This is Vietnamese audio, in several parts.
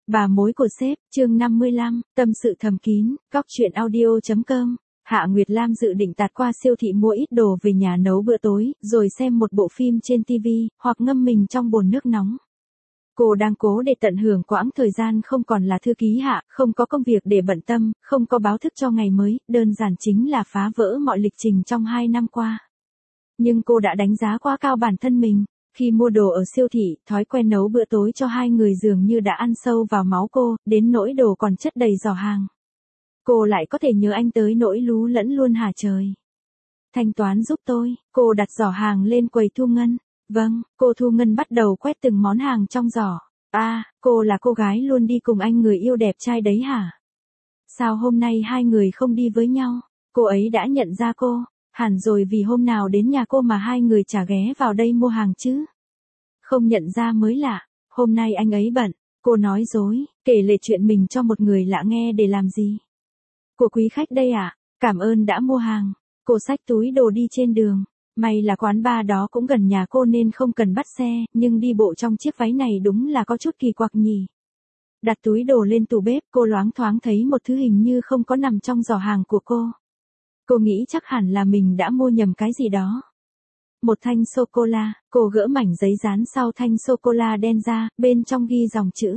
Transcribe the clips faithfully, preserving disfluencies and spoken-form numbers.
Bà mối của sếp, chương năm mươi lăm, tâm sự thầm kín, góc chuyện audio.com. Hạ Nguyệt Lam dự định tạt qua siêu thị mua ít đồ về nhà nấu bữa tối, rồi xem một bộ phim trên ti vi, hoặc ngâm mình trong bồn nước nóng. Cô đang cố để tận hưởng quãng thời gian không còn là thư ký Hạ, không có công việc để bận tâm, không có báo thức cho ngày mới, đơn giản chính là phá vỡ mọi lịch trình trong hai năm qua. Nhưng cô đã đánh giá quá cao bản thân mình. Khi mua đồ ở siêu thị, thói quen nấu bữa tối cho hai người dường như đã ăn sâu vào máu cô, đến nỗi đồ còn chất đầy giỏ hàng. Cô lại có thể nhớ anh tới nỗi lú lẫn luôn hả trời. Thanh toán giúp tôi, cô đặt giỏ hàng lên quầy thu ngân. Vâng, cô thu ngân bắt đầu quét từng món hàng trong giỏ. À, cô là cô gái luôn đi cùng anh người yêu đẹp trai đấy hả? Sao hôm nay hai người không đi với nhau? Cô ấy đã nhận ra cô. Hẳn rồi, vì hôm nào đến nhà cô mà hai người chả ghé vào đây mua hàng chứ. Không nhận ra mới lạ, hôm nay anh ấy bận, cô nói dối, kể lể chuyện mình cho một người lạ nghe để làm gì. Của quý khách đây ạ, à? Cảm ơn đã mua hàng. Cô xách túi đồ đi trên đường, may là quán bar đó cũng gần nhà cô nên không cần bắt xe, nhưng đi bộ trong chiếc váy này đúng là có chút kỳ quặc nhỉ. Đặt túi đồ lên tủ bếp, cô loáng thoáng thấy một thứ hình như không có nằm trong giỏ hàng của cô. Cô nghĩ chắc hẳn là mình đã mua nhầm cái gì đó. Một thanh sô-cô-la, cô gỡ mảnh giấy dán sau thanh sô-cô-la đen ra, bên trong ghi dòng chữ.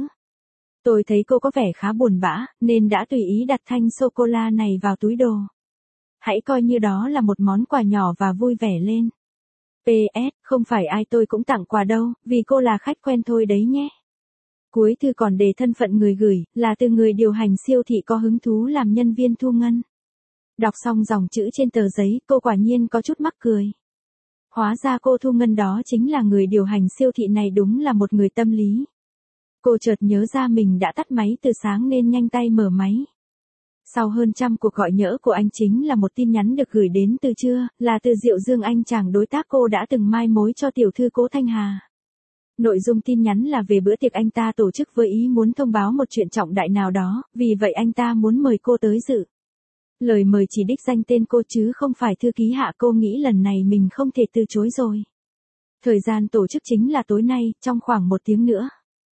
Tôi thấy cô có vẻ khá buồn bã, nên đã tùy ý đặt thanh sô-cô-la này vào túi đồ. Hãy coi như đó là một món quà nhỏ và vui vẻ lên. pê ét, không phải ai tôi cũng tặng quà đâu, vì cô là khách quen thôi đấy nhé. Cuối thư còn đề thân phận người gửi, là từ người điều hành siêu thị có hứng thú làm nhân viên thu ngân. Đọc xong dòng chữ trên tờ giấy, cô quả nhiên có chút mắc cười. Hóa ra cô thu ngân đó chính là người điều hành siêu thị này, đúng là một người tâm lý. Cô chợt nhớ ra mình đã tắt máy từ sáng nên nhanh tay mở máy. Sau hơn trăm cuộc gọi nhỡ của anh chính là một tin nhắn được gửi đến từ trưa, là từ Diệu Dương, anh chàng đối tác cô đã từng mai mối cho tiểu thư Cố Thanh Hà. Nội dung tin nhắn là về bữa tiệc anh ta tổ chức với ý muốn thông báo một chuyện trọng đại nào đó, vì vậy anh ta muốn mời cô tới dự. Lời mời chỉ đích danh tên cô chứ không phải thư ký Hạ. Cô nghĩ lần này mình không thể từ chối rồi. Thời gian tổ chức chính là tối nay, trong khoảng một tiếng nữa.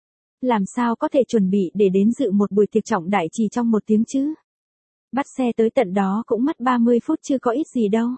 Làm sao có thể chuẩn bị để đến dự một buổi tiệc trọng đại chỉ trong một tiếng chứ? Bắt xe tới tận đó cũng mất ba mươi phút chứ có ít gì đâu.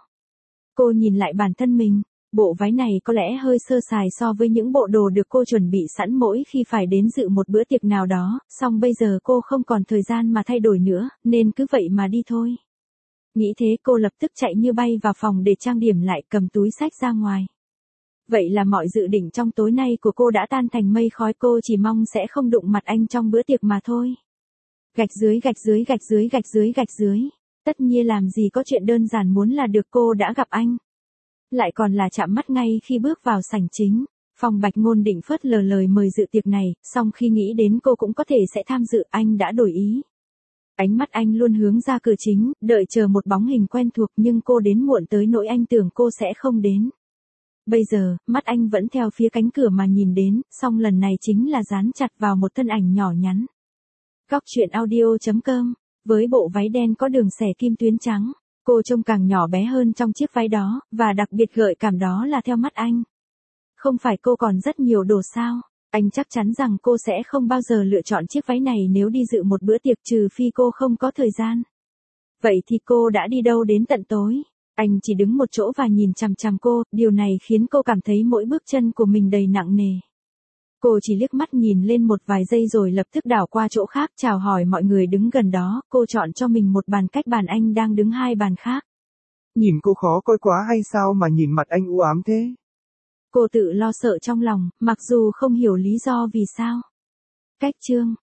Cô nhìn lại bản thân mình, bộ váy này có lẽ hơi sơ sài so với những bộ đồ được cô chuẩn bị sẵn mỗi khi phải đến dự một bữa tiệc nào đó, song bây giờ cô không còn thời gian mà thay đổi nữa, nên cứ vậy mà đi thôi. Nghĩ thế cô lập tức chạy như bay vào phòng để trang điểm lại, cầm túi xách ra ngoài. Vậy là mọi dự định trong tối nay của cô đã tan thành mây khói, cô chỉ mong sẽ không đụng mặt anh trong bữa tiệc mà thôi. Gạch dưới gạch dưới gạch dưới gạch dưới gạch dưới. Tất nhiên làm gì có chuyện đơn giản muốn là được, cô đã gặp anh. Lại còn là chạm mắt ngay khi bước vào sảnh chính. Phòng Bạch Ngôn định phớt lờ lời mời dự tiệc này, song khi nghĩ đến cô cũng có thể sẽ tham dự, anh đã đổi ý. Ánh mắt anh luôn hướng ra cửa chính, đợi chờ một bóng hình quen thuộc, nhưng cô đến muộn tới nỗi anh tưởng cô sẽ không đến. Bây giờ, mắt anh vẫn theo phía cánh cửa mà nhìn đến, song lần này chính là dán chặt vào một thân ảnh nhỏ nhắn. Góc chuyện audio.com. Với bộ váy đen có đường xẻ kim tuyến trắng, cô trông càng nhỏ bé hơn trong chiếc váy đó, và đặc biệt gợi cảm đó là theo mắt anh. Không phải cô còn rất nhiều đồ sao? Anh chắc chắn rằng cô sẽ không bao giờ lựa chọn chiếc váy này nếu đi dự một bữa tiệc, trừ phi cô không có thời gian. Vậy thì cô đã đi đâu đến tận tối? Anh chỉ đứng một chỗ và nhìn chằm chằm cô, điều này khiến cô cảm thấy mỗi bước chân của mình đầy nặng nề. Cô chỉ liếc mắt nhìn lên một vài giây rồi lập tức đảo qua chỗ khác, chào hỏi mọi người đứng gần đó. Cô chọn cho mình một bàn cách bàn anh đang đứng hai bàn khác. Nhìn cô khó coi quá hay sao mà nhìn mặt anh u ám thế? Cô tự lo sợ trong lòng, mặc dù không hiểu lý do vì sao. Cách chương.